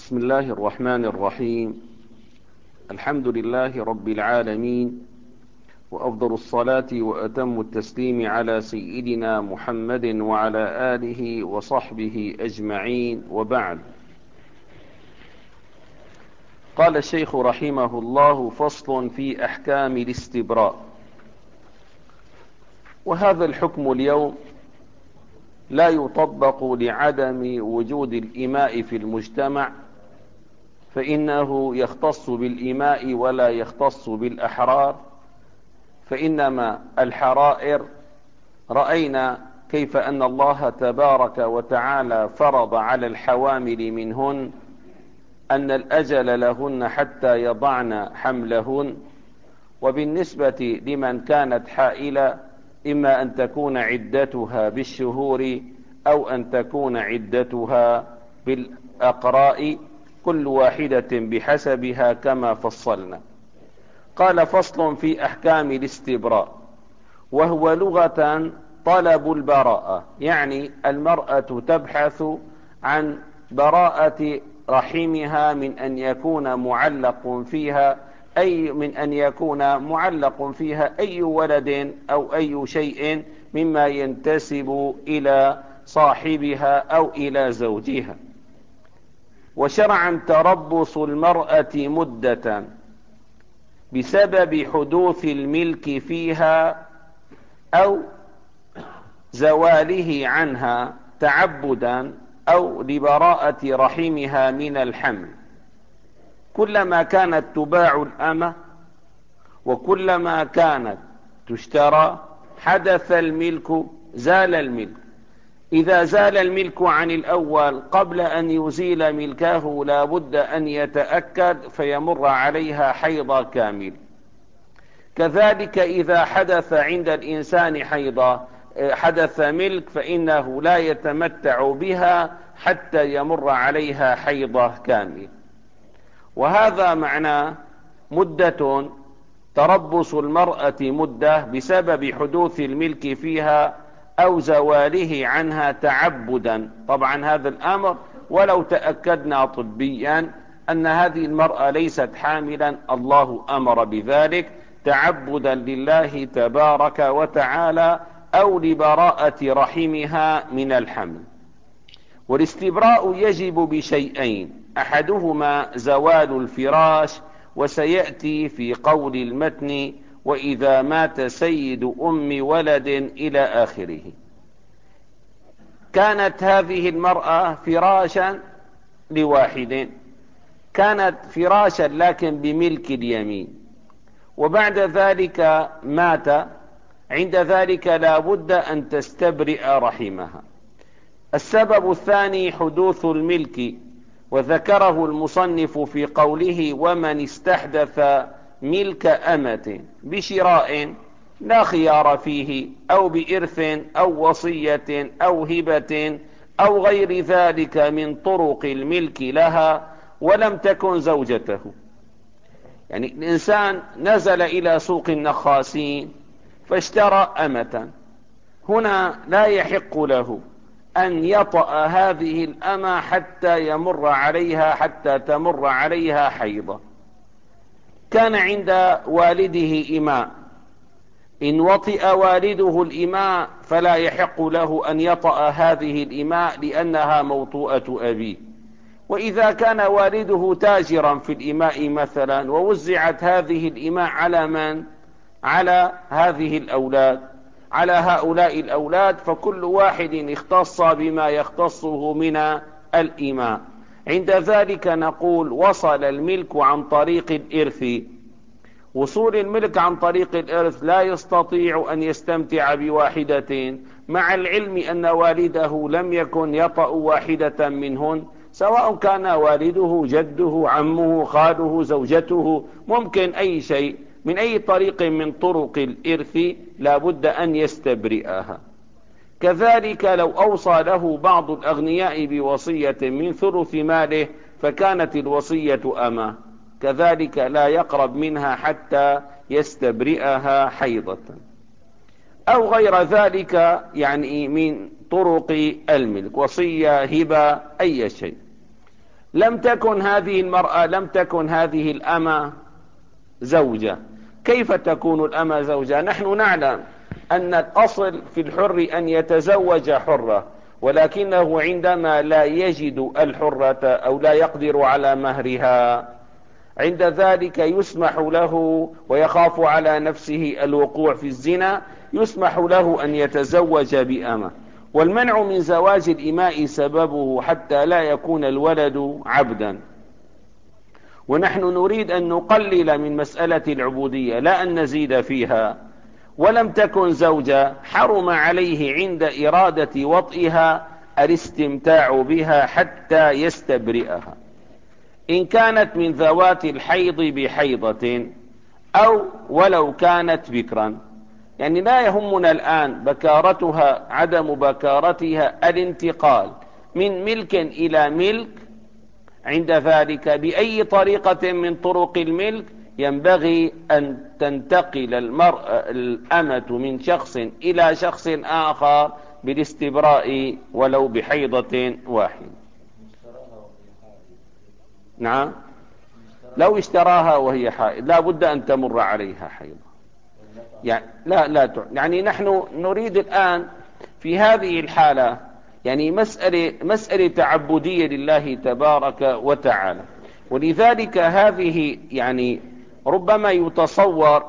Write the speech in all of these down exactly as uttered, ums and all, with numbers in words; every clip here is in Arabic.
بسم الله الرحمن الرحيم. الحمد لله رب العالمين، وأفضل الصلاة وأتم التسليم على سيدنا محمد وعلى آله وصحبه أجمعين، وبعد. قال الشيخ رحمه الله: فصل في أحكام الاستبراء. وهذا الحكم اليوم لا يطبق لعدم وجود الإماء في المجتمع، فإنه يختص بالإماء ولا يختص بالأحرار، فإنما الحرائر رأينا كيف أن الله تبارك وتعالى فرض على الحوامل منهن أن الأجل لهن حتى يضعن حملهن. وبالنسبة لمن كانت حائلة، إما أن تكون عدتها بالشهور أو أن تكون عدتها بالأقراء، كل واحدة بحسبها كما فصلنا. قال: فصل في أحكام الاستبراء. وهو لغة طلب البراءة، يعني المرأة تبحث عن براءة رحمها من أن يكون معلق فيها أي من أن يكون معلق فيها أي ولد أو أي شيء مما ينتسب إلى صاحبها أو إلى زوجها. وشرعا تربص المرأة مدة بسبب حدوث الملك فيها أو زواله عنها تعبدا أو لبراءة رحمها من الحمل. كلما كانت تباع الأمة وكلما كانت تشترى حدث الملك، زال الملك. إذا زال الملك عن الأول قبل أن يزيل ملكه لا بد أن يتأكد فيمر عليها حيض كامل. كذلك إذا حدث عند الإنسان حيض حدث ملك، فإنه لا يتمتع بها حتى يمر عليها حيض كامل. وهذا معنى مدة تربص المرأة مدة بسبب حدوث الملك فيها أو زواله عنها تعبدا. طبعا هذا الأمر ولو تأكدنا طبيا أن هذه المرأة ليست حاملا، الله أمر بذلك تعبدا لله تبارك وتعالى أو لبراءة رحمها من الحمل. والاستبراء يجب بشيئين: أحدهما زوال الفراش، وسيأتي في قول المتن: وإذا مات سيد أم ولد إلى آخره. كانت هذه المرأة فراشا لواحد، كانت فراشا لكن بملك اليمين، وبعد ذلك مات. عند ذلك لا بد أن تستبرئ رحمها. السبب الثاني حدوث الملك، وذكره المصنف في قوله: ومن استحدث ملك أمة بشراء لا خيار فيه أو بإرث أو وصية أو هبة أو غير ذلك من طرق الملك لها ولم تكن زوجته. يعني الإنسان نزل إلى سوق النخاسين فاشترى أمة، هنا لا يحق له أن يطأ هذه الأمة حتى يمر عليها حتى تمر عليها حيضة. كان عند والده إماء، إن وطئ والده الإماء فلا يحق له أن يطأ هذه الإماء لأنها موطوءة أبيه. وإذا كان والده تاجرا في الإماء مثلا ووزعت هذه الإماء على من؟ على هذه الأولاد، على هؤلاء الأولاد، فكل واحد اختص بما يختصه من الإماء. عند ذلك نقول: وصل الملك عن طريق الإرث. وصول الملك عن طريق الإرث لا يستطيع أن يستمتع بواحدة، مع العلم أن والده لم يكن يطأ واحدة منهن، سواء كان والده جده عمه خاله زوجته، ممكن أي شيء من أي طريق من طرق الإرث لا بد أن يستبرئها. كذلك لو أوصى له بعض الأغنياء بوصية من ثلث ماله فكانت الوصية أمة، كذلك لا يقرب منها حتى يستبرئها حيضة أو غير ذلك، يعني من طرق الملك، وصية هبة أي شيء. لم تكن هذه المرأة لم تكن هذه الأمة زوجة. كيف تكون الأمة زوجة؟ نحن نعلم أن الأصل في الحر أن يتزوج حرة، ولكنه عندما لا يجد الحرة أو لا يقدر على مهرها، عند ذلك يسمح له ويخاف على نفسه الوقوع في الزنا، يسمح له أن يتزوج بأمة. والمنع من زواج الإماء سببه حتى لا يكون الولد عبدا. ونحن نريد أن نقلل من مسألة العبودية لا أن نزيد فيها. ولم تكن زوجة حرم عليه عند إرادة وطئها الاستمتاع بها حتى يستبرئها، إن كانت من ذوات الحيض بحيضة أو ولو كانت بكرا. يعني لا يهمنا الآن بكارتها عدم بكارتها، الانتقال من ملك إلى ملك، عند ذلك بأي طريقة من طرق الملك ينبغي أن تنتقل المرأة الأمة من شخص إلى شخص آخر بالاستبراء ولو بحيضة واحدة. نعم، لو اشتراها وهي حائض لا بد أن تمر عليها حيضة. يعني لا لا يعني نحن نريد الآن في هذه الحالة يعني مسألة مسألة تعبدية لله تبارك وتعالى. ولذلك هذه يعني ربما يتصور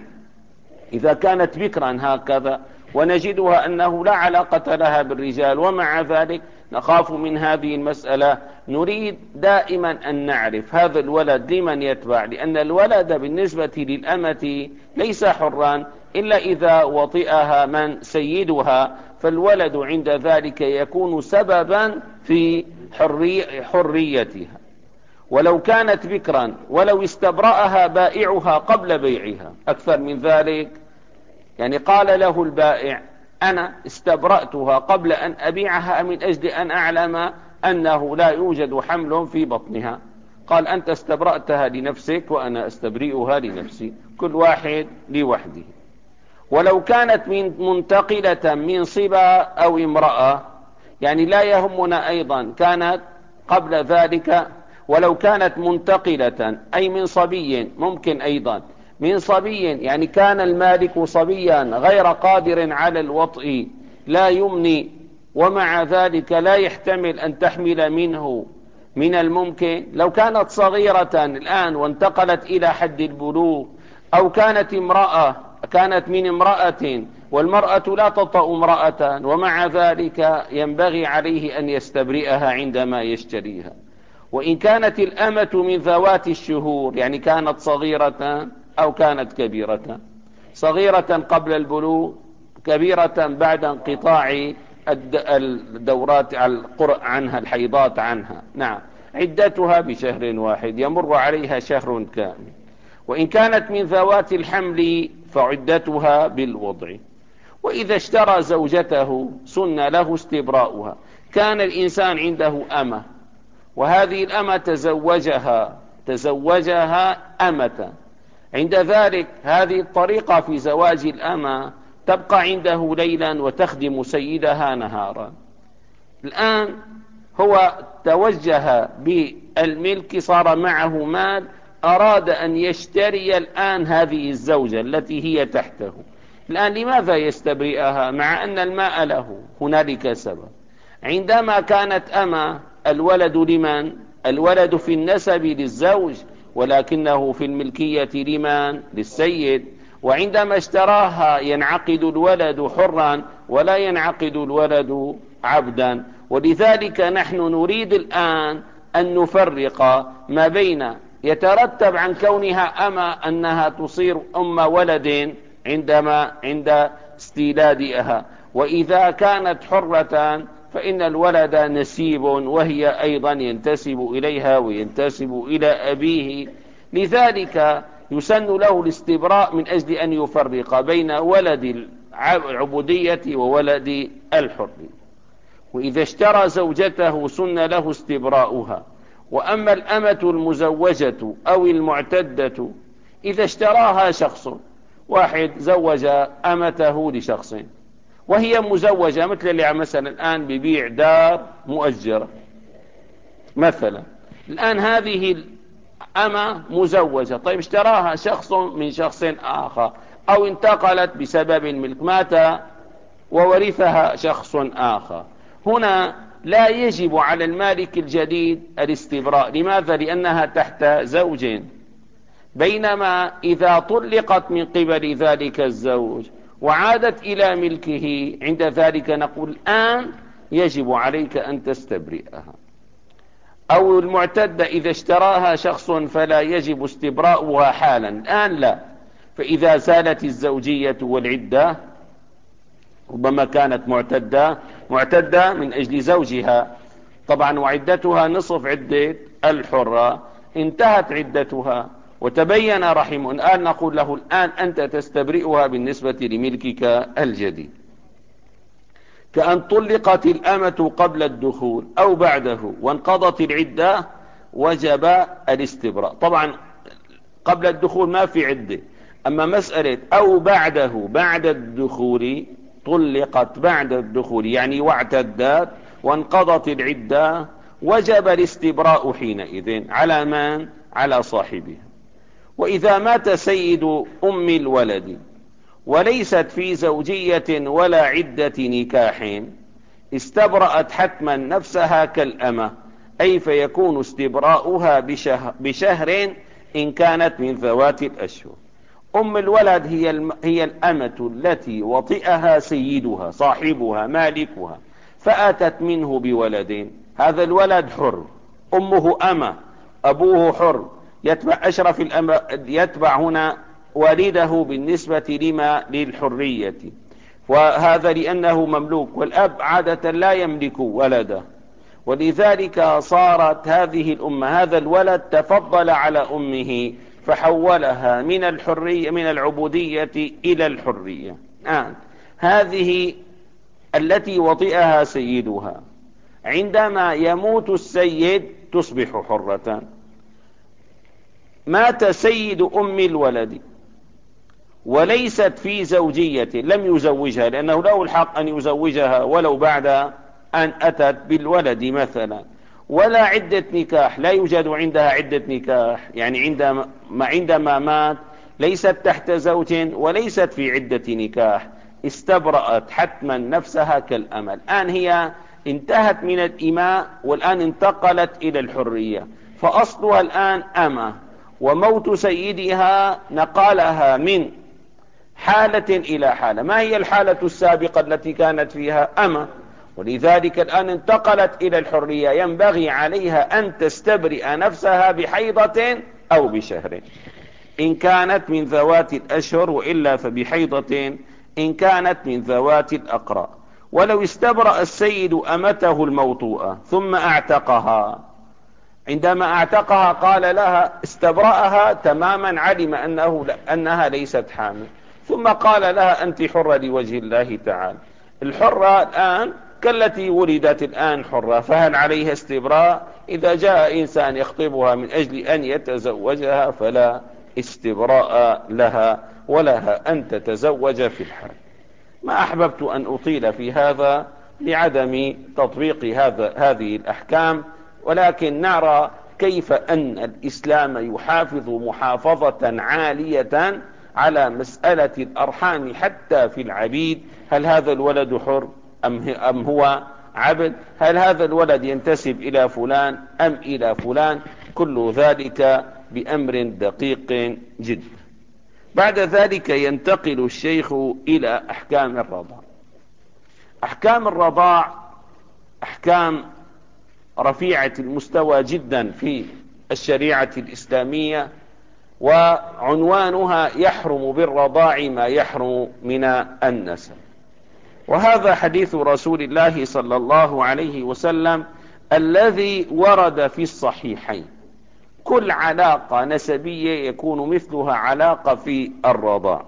إذا كانت بكرا هكذا ونجدها أنه لا علاقة لها بالرجال، ومع ذلك نخاف من هذه المسألة. نريد دائما أن نعرف هذا الولد لمن يتبع، لأن الولد بالنسبة للأمة ليس حرا إلا إذا وطئها من سيدها، فالولد عند ذلك يكون سببا في حري حريتها. ولو كانت بكرا ولو استبرأها بائعها قبل بيعها. أكثر من ذلك، يعني قال له البائع أنا استبرأتها قبل أن أبيعها من أجل أن أعلم أنه لا يوجد حمل في بطنها. قال أنت استبرأتها لنفسك وأنا استبرئها لنفسي، كل واحد لوحده. ولو كانت من منتقلة من صبا أو امرأة، يعني لا يهمنا أيضا كانت قبل ذلك، ولو كانت منتقلة أي من صبي، ممكن أيضا من صبي، يعني كان المالك صبيا غير قادر على الوطء لا يمني، ومع ذلك لا يحتمل أن تحمل منه من الممكن. لو كانت صغيرة الآن وانتقلت إلى حد البلوغ، أو كانت امرأة كانت من امرأة والمرأة لا تطأ امرأة، ومع ذلك ينبغي عليه أن يستبرئها عندما يشتريها. وإن كانت الأمة من ذوات الشهور، يعني كانت صغيرة أو كانت كبيرة، صغيرة قبل البلوغ، كبيرة بعد انقطاع الدورات عنها، الحيضات عنها، نعم، عدتها بشهر واحد يمر عليها شهر كامل. وإن كانت من ذوات الحمل فعدتها بالوضع. وإذا اشترى زوجته سن له استبراؤها. كان الإنسان عنده أمة، وهذه الأمة تزوجها تزوجها أمة، عند ذلك هذه الطريقة في زواج الأمة تبقى عنده ليلا وتخدم سيدها نهارا. الآن هو توجه بالملك، صار معه مال، أراد أن يشتري الآن هذه الزوجة التي هي تحته. الآن لماذا يستبرئها مع أن الماء له؟ هنالك سبب. عندما كانت أمة الولد لمن؟ الولد في النسب للزوج، ولكنه في الملكية لمن؟ للسيد. وعندما اشتراها ينعقد الولد حرا ولا ينعقد الولد عبدا. ولذلك نحن نريد الآن أن نفرق ما بين يترتب عن كونها أما أنها تصير أم ولد عندما عند استيلادها، وإذا كانت حرة فإن الولد نسيب، وهي أيضا ينتسب إليها وينتسب إلى أبيه. لذلك يسن له الاستبراء من أجل أن يفرق بين ولد العبودية وولد الحر. وإذا اشترى زوجته سن له استبراؤها. وأما الأمة المزوجة أو المعتدة، إذا اشتراها شخص واحد زوج أمته لشخص وهي مزوجة، مثل اللي مثلا الآن ببيع دار مؤجرة مثلا، الآن هذه الأمة مزوجة، طيب اشتراها شخص من شخص آخر أو انتقلت بسبب الملك، مات وورثها شخص آخر، هنا لا يجب على المالك الجديد الاستبراء. لماذا؟ لأنها تحت زوج، بينما إذا طلقت من قبل ذلك الزوج وعادت إلى ملكه، عند ذلك نقول الآن يجب عليك أن تستبرئها. أو المعتدة إذا اشتراها شخص فلا يجب استبراؤها حالا، الآن لا. فإذا زالت الزوجية والعدة، ربما كانت معتدة معتدة من أجل زوجها طبعا، وعدتها نصف عدة الحرة، انتهت عدتها وتبين رحم، الآن نقول له الآن أنت تستبرئها بالنسبة لملكك الجديد. كأن طلقت الأمة قبل الدخول أو بعده وانقضت العدة، وجب الاستبراء. طبعا قبل الدخول ما في عدة، أما مسألة أو بعده، بعد الدخول، طلقت بعد الدخول يعني واعتدت وانقضت العدة، وجب الاستبراء حينئذ على من؟ على صاحبها. وإذا مات سيد أم الولد وليست في زوجية ولا عدة نكاح، استبرأت حتما نفسها كالأمة، أي فيكون استبراؤها بشهر, بشهر إن كانت من ذوات الأشهر. أم الولد هي, الم... هي الأمة التي وطئها سيدها صاحبها مالكها، فأتت منه بولد، هذا الولد حر، أمه أمة، أبوه حر، يتبع أشرف الأم... يتبع هنا والده بالنسبة لما للحرية، وهذا لأنه مملوك، والأب عادة لا يملك ولده، ولذلك صارت هذه الأمة، هذا الولد تفضل على أمه فحولها من الحرية من العبودية إلى الحرية. آه. هذه التي وطئها سيدها، عندما يموت السيد تصبح حرة. مات سيد أم الولد وليست في زوجية، لم يزوجها لأنه له الحق أن يزوجها ولو بعد أن أتت بالولد مثلا، ولا عدة نكاح، لا يوجد عندها عدة نكاح، يعني عندما عندما مات ليست تحت زوج وليست في عدة نكاح، استبرأت حتما نفسها كالأمة. الآن هي انتهت من الإماء والآن انتقلت إلى الحرية، فأصلها الآن أمة، وموت سيدها نقلها من حالة إلى حالة. ما هي الحالة السابقة التي كانت فيها أمة؟ ولذلك الآن انتقلت إلى الحرية، ينبغي عليها أن تستبرئ نفسها بحيضة أو بشهر إن كانت من ذوات الأشهر، وإلا فبحيضة إن كانت من ذوات الأقراء. ولو استبرأ السيد أمته الموطوءة ثم اعتقها، عندما اعتقها قال لها استبرأها تماما، علم أنه أنها ليست حامل، ثم قال لها أنت حرة لوجه الله تعالى. الحرة الآن كالتي ولدت الآن حرة، فهل عليها استبراء؟ إذا جاء إنسان يخطبها من أجل أن يتزوجها فلا استبراء لها، ولها أن تتزوج في الحال. ما أحببت أن أطيل في هذا لعدم تطبيق هذا هذه الأحكام، ولكن نرى كيف أن الإسلام يحافظ محافظة عالية على مسألة الأرحام حتى في العبيد. هل هذا الولد حر أم هو عبد؟ هل هذا الولد ينتسب إلى فلان أم إلى فلان؟ كل ذلك بأمر دقيق جدا. بعد ذلك ينتقل الشيخ إلى أحكام الرضاع. أحكام الرضاع أحكام رفيعة المستوى جدا في الشريعة الإسلامية، وعنوانها يحرم بالرضاع ما يحرم من النسب. وهذا حديث رسول الله صلى الله عليه وسلم الذي ورد في الصحيحين. كل علاقة نسبية يكون مثلها علاقة في الرضاع.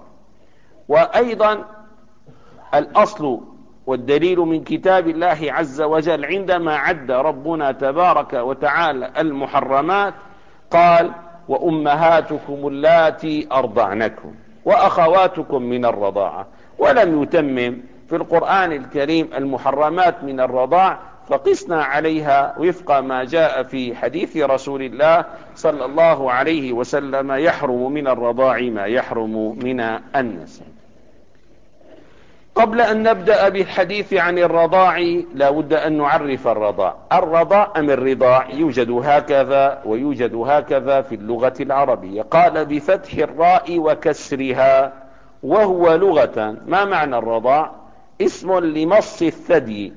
وأيضا الأصل والدليل من كتاب الله عز وجل، عندما عد ربنا تبارك وتعالى المحرمات قال وأمهاتكم اللاتي أرضعنكم وأخواتكم من الرضاعة، ولم يتمم في القرآن الكريم المحرمات من الرضاع، فقسنا عليها وفق ما جاء في حديث رسول الله صلى الله عليه وسلم: يحرم من الرضاع ما يحرم من النسب. قبل أن نبدأ بالحديث عن الرضاع لا بد أن نعرف الرضاع. الرضاع أم الرضاع يوجد هكذا ويوجد هكذا في اللغة العربية. قال: بفتح الراء وكسرها، وهو لغة. ما معنى الرضاع؟ اسم لمص الثدي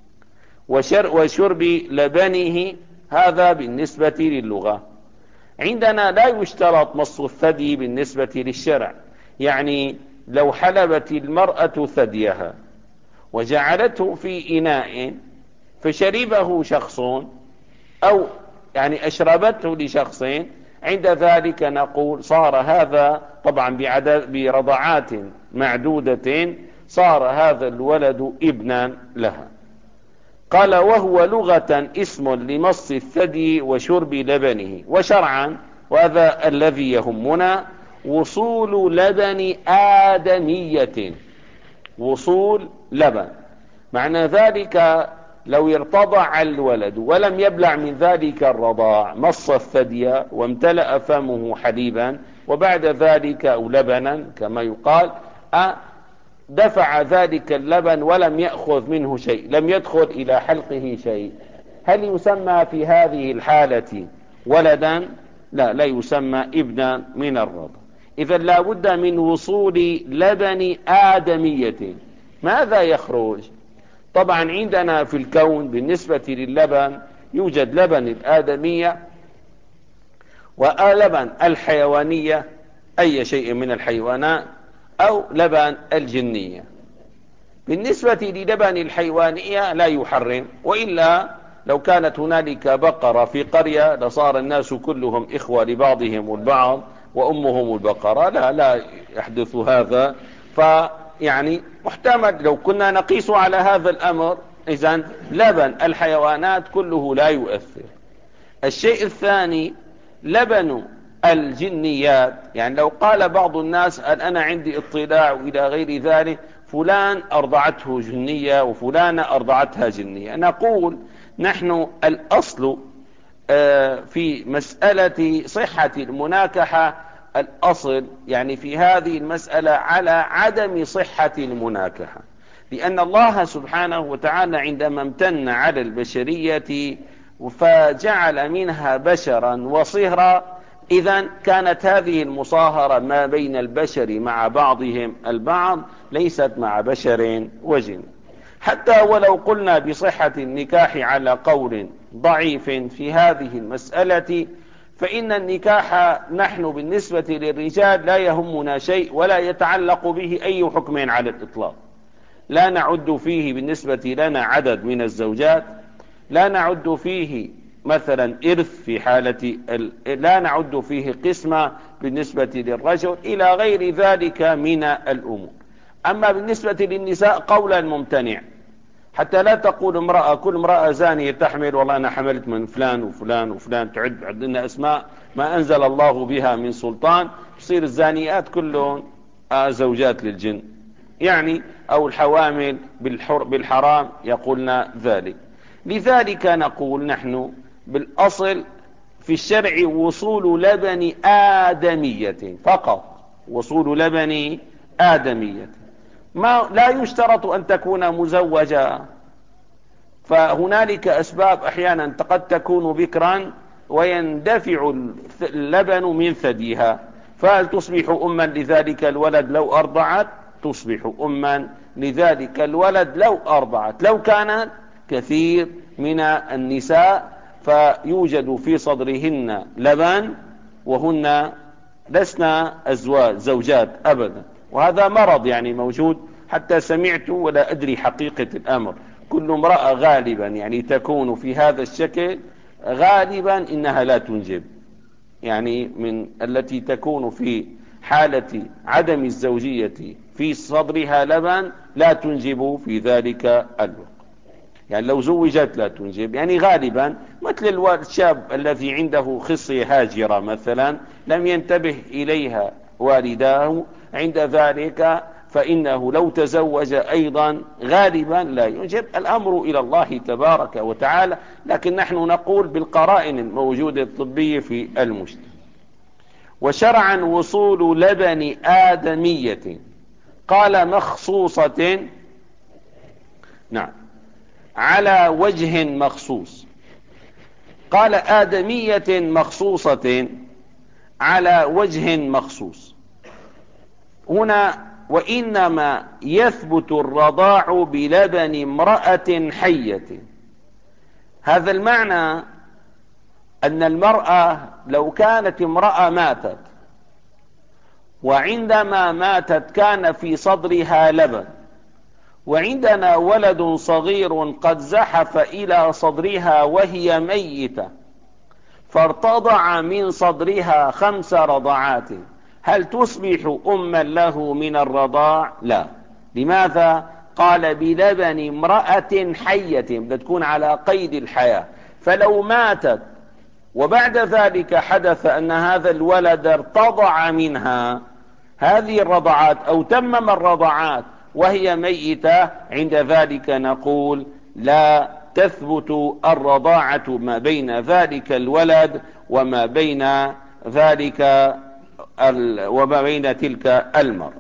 وشرب لبنه، هذا بالنسبة للغة. عندنا لا يشترط مص الثدي بالنسبة للشرع، يعني لو حلبت المرأة ثديها وجعلته في إناء فشربه شخص، أو يعني أشربته لشخص، عند ذلك نقول صار هذا طبعا بعدد برضعات معدودة، صار هذا الولد ابنا لها. قال: وهو لغة اسم لمص الثدي وشرب لبنه. وشرعا، وهذا الذي يهمنا، وصول لبن آدمية. وصول لبن معنى ذلك لو ارتضع الولد ولم يبلع من ذلك الرضاع، مص الثدي وامتلأ فمه حليبا وبعد ذلك أو لبنا كما يقال، دفع ذلك اللبن ولم يأخذ منه شيء، لم يدخل إلى حلقه شيء، هل يسمى في هذه الحالة ولدا؟ لا، لا يسمى ابنا من الرضا. إذا لا بد من وصول لبن آدمية. ماذا يخرج؟ طبعا عندنا في الكون بالنسبة للبن يوجد لبن الآدمية ولبن الحيوانية، أي شيء من الحيوانات، أو لبن الجنية. بالنسبة للبن الحيوانية لا يحرم، وإلا لو كانت هنالك بقرة في قرية لصار الناس كلهم إخوة لبعضهم البعض وأمهم البقرة، لا لا يحدث هذا. فيعني محتمل لو كنا نقيس على هذا الأمر، إذن لبن الحيوانات كله لا يؤثر. الشيء الثاني لبن الجنيات، يعني لو قال بعض الناس أن أنا عندي اطلاع إلى غير ذلك، فلان أرضعته جنية وفلان أرضعتها جنية، نقول نحن الأصل في مسألة صحة المناكحة، الأصل يعني في هذه المسألة على عدم صحة المناكحة، لأن الله سبحانه وتعالى عندما امتن على البشرية فجعل منها بشرا وصهرا، إذن كانت هذه المصاهرة ما بين البشر مع بعضهم البعض ليست مع بشر وجن. حتى ولو قلنا بصحة النكاح على قول ضعيف في هذه المسألة، فإن النكاح نحن بالنسبة للرجال لا يهمنا شيء ولا يتعلق به أي حكم على الإطلاق. لا نعد فيه بالنسبة لنا عدد من الزوجات، لا نعد فيه مثلا إرث في حالة ال... لا نعد فيه قسمة بالنسبة للرجل إلى غير ذلك من الأمور. أما بالنسبة للنساء قولا ممتنع، حتى لا تقول امرأة كل امرأة زانية تحمل والله أنا حملت من فلان وفلان وفلان، تعد عندنا أسماء ما أنزل الله بها من سلطان، تصير الزانيات كلهم زوجات للجن يعني، أو الحوامل بالحر بالحرام يقولنا ذلك. لذلك نقول نحن بالأصل في الشرع وصول لبن آدمية فقط، وصول لبن آدمية، ما لا يشترط أن تكون مزوجة. فهنالك أسباب أحيانا قد تكون بكرا ويندفع اللبن من ثديها، فهل تصبح أما لذلك الولد لو أرضعت؟ تصبح أما لذلك الولد لو أرضعت. لو كانت كثير من النساء فيوجد في صدرهن لبن وهن لسنا أزواج زوجات أبدا، وهذا مرض يعني موجود، حتى سمعت ولا أدري حقيقة الأمر، كل امرأة غالبا يعني تكون في هذا الشكل غالبا إنها لا تنجب، يعني من التي تكون في حالة عدم الزوجية في صدرها لبن لا تنجب في ذلك الوقت، يعني لو زوجت لا تنجب، يعني غالبا مثل الشاب الذي عنده خصية هاجرة مثلا لم ينتبه إليها والداه، عند ذلك فإنه لو تزوج أيضا غالبا لا ينجب. الأمر إلى الله تبارك وتعالى، لكن نحن نقول بالقرائن الموجودة الطبية في المجتمع. وشرعا وصول لبن آدمية، قال مخصوصة، نعم، على وجه مخصوص. قال آدمية مخصوصة على وجه مخصوص. هنا وإنما يثبت الرضاع بلبن امرأة حية. هذا المعنى أن المرأة لو كانت امرأة ماتت، وعندما ماتت كان في صدرها لبن، وعندنا ولد صغير قد زحف إلى صدرها وهي ميتة، فارتضع من صدرها خمس رضعات، هل تصبح أما له من الرضاع؟ لا. لماذا؟ قال بلبن امرأة حية، بتكون على قيد الحياة. فلو ماتت وبعد ذلك حدث أن هذا الولد ارتضع منها هذه الرضعات أو تمم الرضعات وهي ميتة، عند ذلك نقول لا تثبت الرضاعة ما بين ذلك الولد وما بين ذلك وما بين تلك المرأة.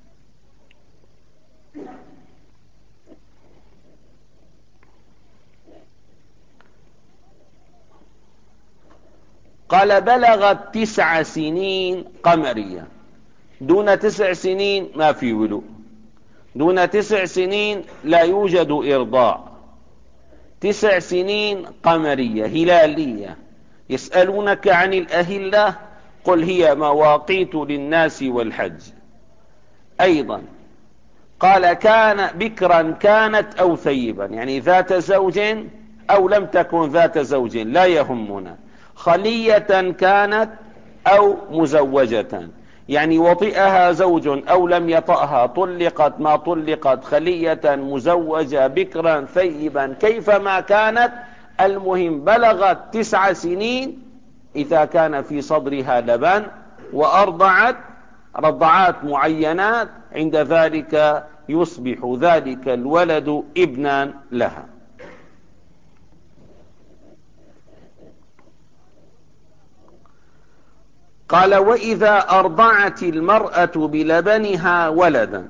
قال بلغت تسع سنين قمرية. دون تسع سنين ما في ولوء، دون تسع سنين لا يوجد إرضاع. تسع سنين قمرية هلالية. يسألونك عن الأهلة، قل هي مواقيت للناس والحج. أيضا قال كان بكرا كانت أو ثيبا، يعني ذات زوج أو لم تكن ذات زوج لا يهمنا. خلية كانت أو مزوجة، يعني وطئها زوج أو لم يطأها، طلقت ما طلقت، خلية مزوجة بكرا ثيبا كيفما كانت، المهم بلغت تسع سنين إذا كان في صدرها لبن وأرضعت رضعات معينات، عند ذلك يصبح ذلك الولد ابنا لها. قال وإذا أرضعت المرأة بلبنها ولدا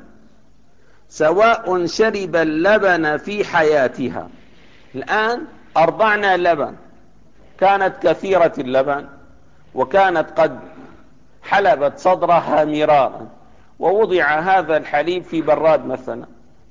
سواء شرب اللبن في حياتها. الآن أرضعنا لبن، كانت كثيرة اللبن وكانت قد حلبت صدرها مرارا، ووضع هذا الحليب في براد مثلا،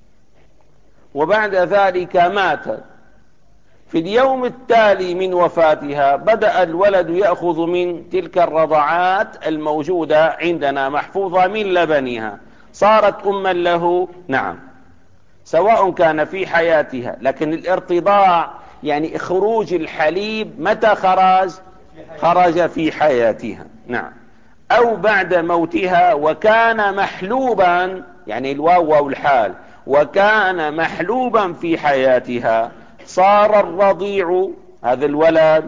وبعد ذلك ماتت. في اليوم التالي من وفاتها بدأ الولد يأخذ من تلك الرضعات الموجودة عندنا محفوظة من لبنها، صارت أما له. نعم، سواء كان في حياتها، لكن الارتضاع يعني خروج الحليب متى خرج؟ خرج في حياتها. نعم، أو بعد موتها وكان محلوبا، يعني الواو والحال، وكان محلوبا في حياتها، صار الرضيع هذا الولد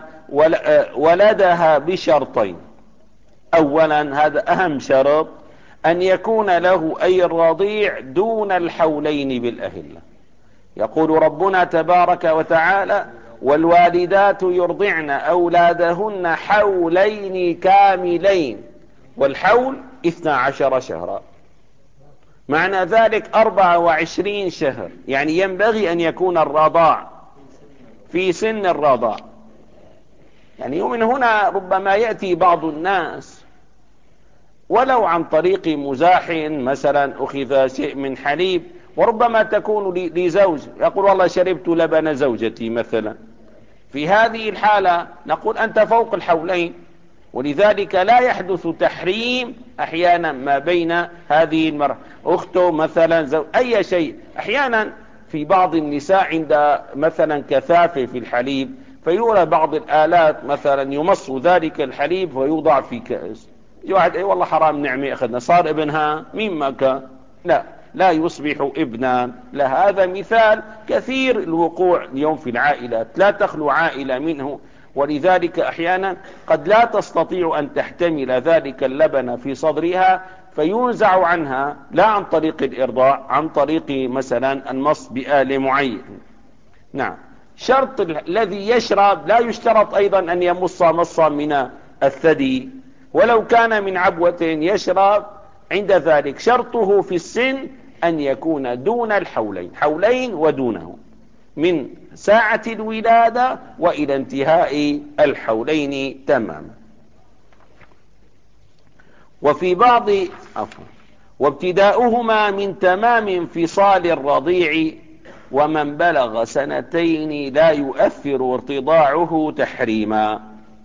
ولدها بشرطين. أولا، هذا أهم شرط، أن يكون له أي الرضيع دون الحولين بالأهلة. يقول ربنا تبارك وتعالى والوالدات يرضعن أولادهن حولين كاملين، والحول اثنا عشر شهرا، معنى ذلك أربعة وعشرين شهر، يعني ينبغي أن يكون الرضاع في سن الرضاع. يعني ومن هنا ربما يأتي بعض الناس ولو عن طريق مزاح، مثلا أخذ شيء من حليب وربما تكون لزوج، يقول والله شربت لبن زوجتي مثلا، في هذه الحالة نقول أنت فوق الحولين، ولذلك لا يحدث تحريم أحيانا ما بين هذه المرأة أخته مثلا زوج أي شيء. أحيانا في بعض النساء عند مثلا كثافة في الحليب فيورى بعض الآلات مثلا يمص ذلك الحليب ويوضع في كأس، واحد اي والله حرام نعمة اخذنا صار ابنها مما كان، لا لا يصبح ابنا. لا، هذا مثال كثير الوقوع اليوم في العائلات، لا تخلو عائلة منه ولذلك أحيانا قد لا تستطيع أن تحتمل ذلك اللبن في صدرها فينزع عنها، لا عن طريق الإرضاع، عن طريق مثلا المص بآل معين. نعم. شرط الذي يشرب لا يشترط أيضا أن يمص مصا من الثدي، ولو كان من عبوة يشرب عند ذلك شرطه في السن أن يكون دون الحولين، حولين ودونه، من ساعة الولادة وإلى انتهاء الحولين تماما. وفي بعض عفوا وابتداؤهما من تمام انفصال الرضيع، ومن بلغ سنتين لا يؤثر ارتضاعه تحريما.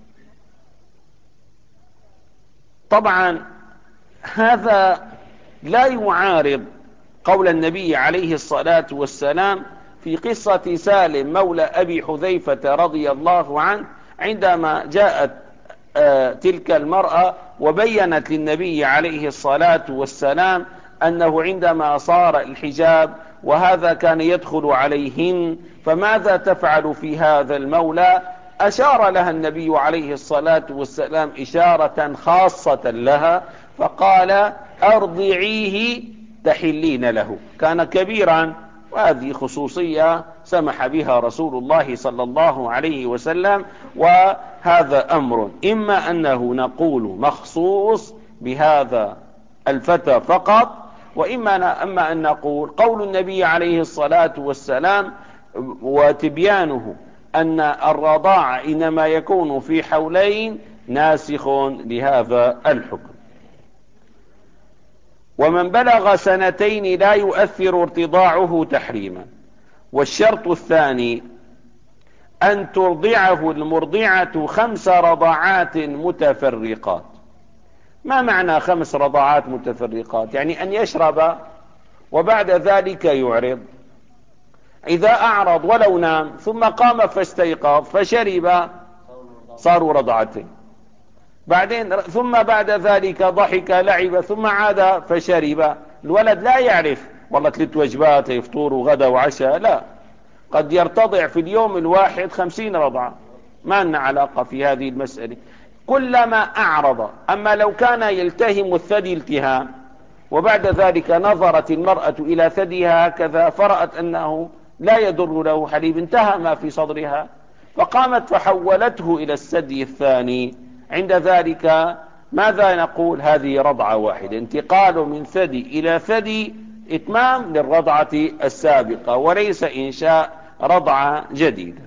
طبعا هذا لا يعارض قول النبي عليه الصلاة والسلام في قصة سالم مولى أبي حذيفة رضي الله عنه، عندما جاءت آه تلك المرأة وبينت للنبي عليه الصلاة والسلام أنه عندما صار الحجاب وهذا كان يدخل عليهن فماذا تفعل في هذا المولى، أشار لها النبي عليه الصلاة والسلام إشارة خاصة لها فقال أرضعيه تحلين له. كان كبيرا، وهذه خصوصية سمح بها رسول الله صلى الله عليه وسلم، وهذا أمر إما أنه نقول مخصوص بهذا الفتى فقط، وإما أما أن نقول قول النبي عليه الصلاة والسلام وتبيانه أن الرضاعة إنما يكون في حولين ناسخ لهذا الحكم. ومن بلغ سنتين لا يؤثر ارتضاعه تحريما. والشرط الثاني أن ترضعه المرضعة خمس رضعات متفرقات. ما معنى خمس رضعات متفرقات؟ يعني أن يشرب وبعد ذلك يعرض، إذا أعرض ولو نام ثم قام فاستيقظ فشرب صاروا رضعتين، بعدين ثم بعد ذلك ضحك لعب ثم عاد فشرب. الولد لا يعرف والله ثلاث وجبات يفطور وغدا وعشاء، لا، قد يرتضع في اليوم الواحد خمسين رضعة، ما لنا علاقة في هذه المسألة، كلما أعرض. أما لو كان يلتهم الثدي التهام وبعد ذلك نظرت المرأة إلى ثديها هكذا فرأت أنه لا يضر له حليب، انتهى ما في صدرها فقامت فحولته إلى الثدي الثاني، عند ذلك ماذا نقول؟ هذه رضعة واحدة، انتقال من ثدي إلى ثدي، إتمام للرضعة السابقة وليس إنشاء رضعة جديدة.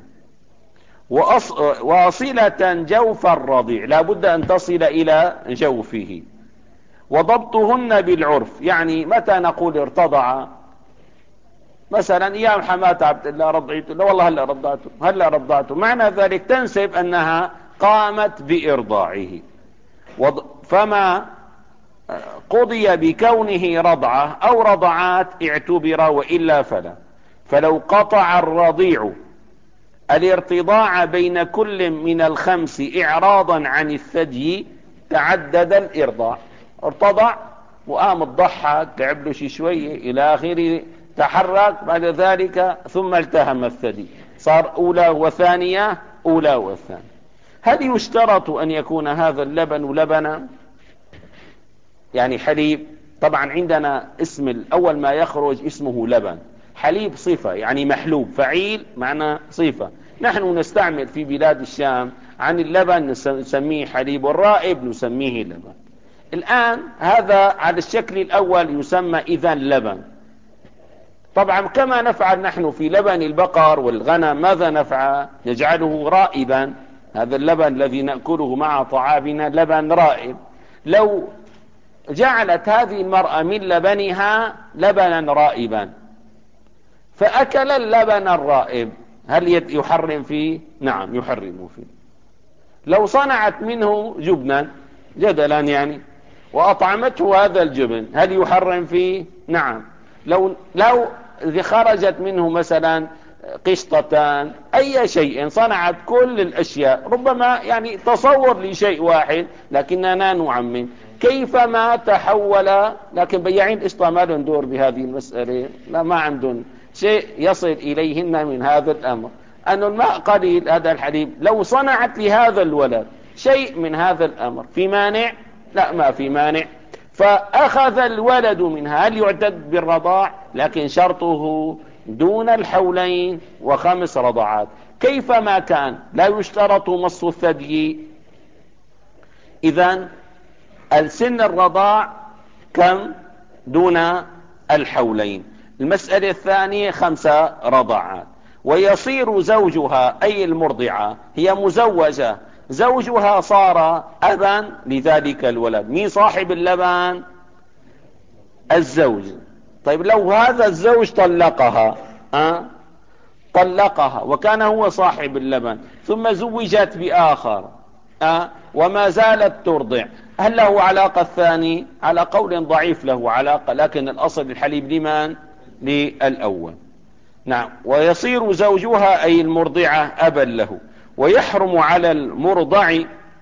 واصلة جوف الرضيع، لا بد أن تصل إلى جوفه. وضبطهن بالعرف، يعني متى نقول ارتضع؟ مثلا ايام حماة عبد الله رضعته، لا والله هلا رضعته هلا رضعته، معنى ذلك تنسب أنها قامت بإرضاعه. فما قضي بكونه رضعة أو رضعات اعتبر، وإلا فلا. فلو قطع الرضيع الارتضاع بين كل من الخمس إعراضا عن الثدي تعدد الإرضاع، ارتضع وقام الضحك تعب له شي شوية إلى آخره، تحرك بعد ذلك ثم التهم الثدي، صار أولى وثانية أولى وثانية. هل يشترط أن يكون هذا اللبن لبنا يعني حليب؟ طبعا عندنا اسم الأول ما يخرج اسمه لبن، حليب صفة يعني محلوب، فعيل معنى صفة. نحن نستعمل في بلاد الشام عن اللبن نسميه حليب، والرائب نسميه لبن. الآن هذا على الشكل الأول يسمى إذن لبن. طبعا كما نفعل نحن في لبن البقر والغنم، ماذا نفعل؟ نجعله رائبا، هذا اللبن الذي نأكله مع طعامنا لبن رائب. لو جعلت هذه المرأة من لبنها لبنا رائبا فأكل اللبن الرائب، هل يحرم فيه؟ نعم يحرم فيه. لو صنعت منه جبنا جدلا يعني وأطعمته هذا الجبن، هل يحرم فيه؟ نعم. لو لو خرجت منه مثلا قشطتان أي شيء، صنعت كل الأشياء، ربما يعني تصور لشيء واحد لكننا نعمم كيفما تحول. لكن بياعين القشطة ما لهم دور بهذه المسألة، لا ما عندهم شيء يصل إليهن من هذا الأمر. أن الماء قليل هذا الحليب، لو صنعت لهذا الولد شيء من هذا الأمر في مانع؟ لا، ما في مانع. فأخذ الولد منها، هل يعتد بالرضاع؟ لكن شرطه دون الحولين وخمس رضعات. كيفما كان لا يشترط مص الثدي. إذن السن الرضاع كم؟ دون الحولين. المسألة الثانية خمسة رضعات. ويصير زوجها أي المرضعة، هي مزوجة، زوجها صار أبا لذلك الولد. مين صاحب اللبن؟ الزوج. طيب لو هذا الزوج طلقها أه؟ طلقها وكان هو صاحب اللبن، ثم زوجت بآخر أه؟ وما زالت ترضع، هل له علاقة الثاني؟ على قول ضعيف له علاقة، لكن الأصل الحليب لمن؟ للأول. نعم. ويصير زوجها أي المرضعة أبا له. ويحرم على المرضع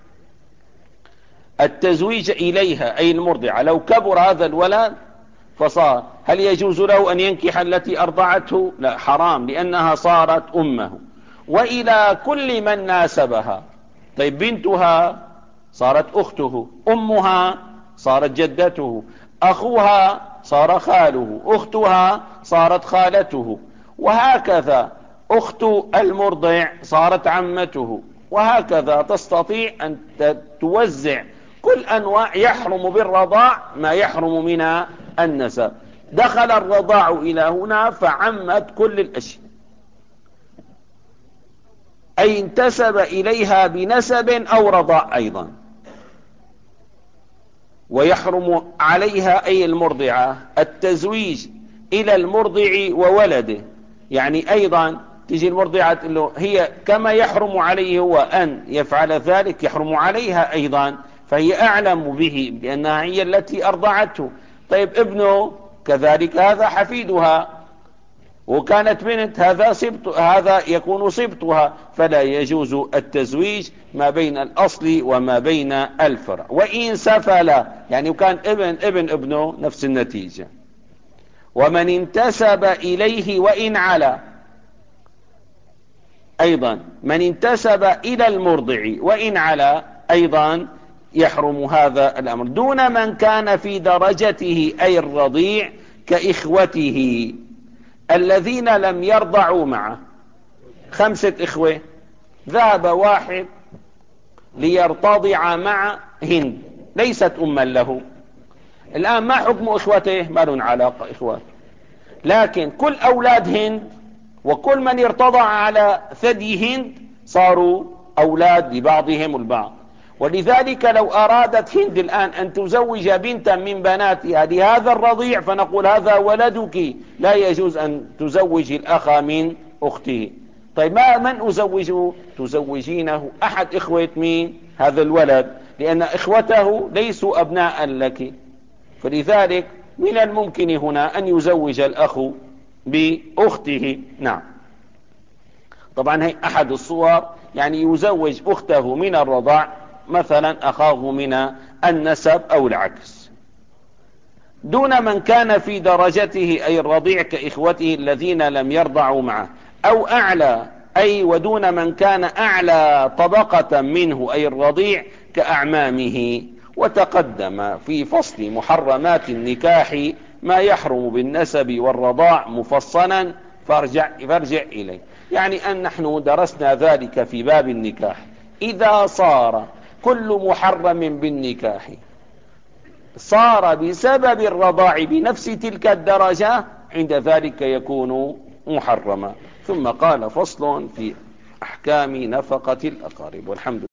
التزويج إليها أي المرضعة. لو كبر هذا الولد فصار، هل يجوز له أن ينكح التي أرضعته؟ لا، حرام، لأنها صارت أمه. وإلى كل من ناسبها. طيب بنتها صارت أخته، أمها صارت جدته، أخوها صار خاله، أختها صارت خالته، وهكذا أخت المرضع صارت عمته، وهكذا تستطيع أن توزع كل أنواع. يحرم بالرضاع ما يحرم من النسب. دخل الرضاع إلى هنا فعمت كل الأشياء، أي انتسب إليها بنسب أو رضاع أيضا. ويحرم عليها أي المرضعة التزويج إلى المرضع وولده. يعني أيضا تجي المرضعة له هي كما يحرم عليه هو أن يفعل ذلك، يحرم عليها أيضا، فهي أعلم به لأنها هي التي أرضعته. طيب ابنه كذلك هذا حفيدها، وكانت بنت هذا سبط، هذا يكون سبطها، فلا يجوز التزويج ما بين الأصل وما بين الفرع. وإن سفل يعني وكان ابن ابن ابنه نفس النتيجة. ومن انتسب إليه وإن علا، أيضا من انتسب إلى المرضع وإن علا أيضا يحرم هذا الأمر، دون من كان في درجته أي الرضيع كإخوته الذين لم يرضعوا معه. خمسة إخوة، ذهب واحد ليرتضع مع هند ليست أما له. الآن ما حكم إخوته؟ ما لهم علاقة إخوات، لكن كل أولاد هند وكل من ارتضع على ثدي هند صاروا أولاد لبعضهم البعض. ولذلك لو أرادت هند الآن أن تزوج بنتا من بناتها لهذا الرضيع فنقول هذا ولدك، لا يجوز أن تزوج الأخ من أخته. طيب ما من أزوجه؟ تزوجينه أحد إخوة مين؟ هذا الولد، لأن إخوته ليسوا أبناء لك. فلذلك من الممكن هنا أن يزوج الأخ بأخته. نعم. طبعا هي أحد الصور، يعني يزوج أخته من الرضاع، مثلا أخاه من النسب أو العكس، دون من كان في درجته أي الرضيع كإخوته الذين لم يرضعوا معه، أو أعلى أي ودون من كان أعلى طبقة منه أي الرضيع كأعمامه. وتقدم في فصل محرمات النكاح ما يحرم بالنسب والرضاع مفصلا، فارجع, فارجع إليه. يعني أن نحن درسنا ذلك في باب النكاح. إذا صار كل محرم بالنكاح صار بسبب الرضاع بنفس تلك الدرجة، عند ذلك يكون محرما. ثم قال فصل في أحكام نفقة الأقارب. والحمد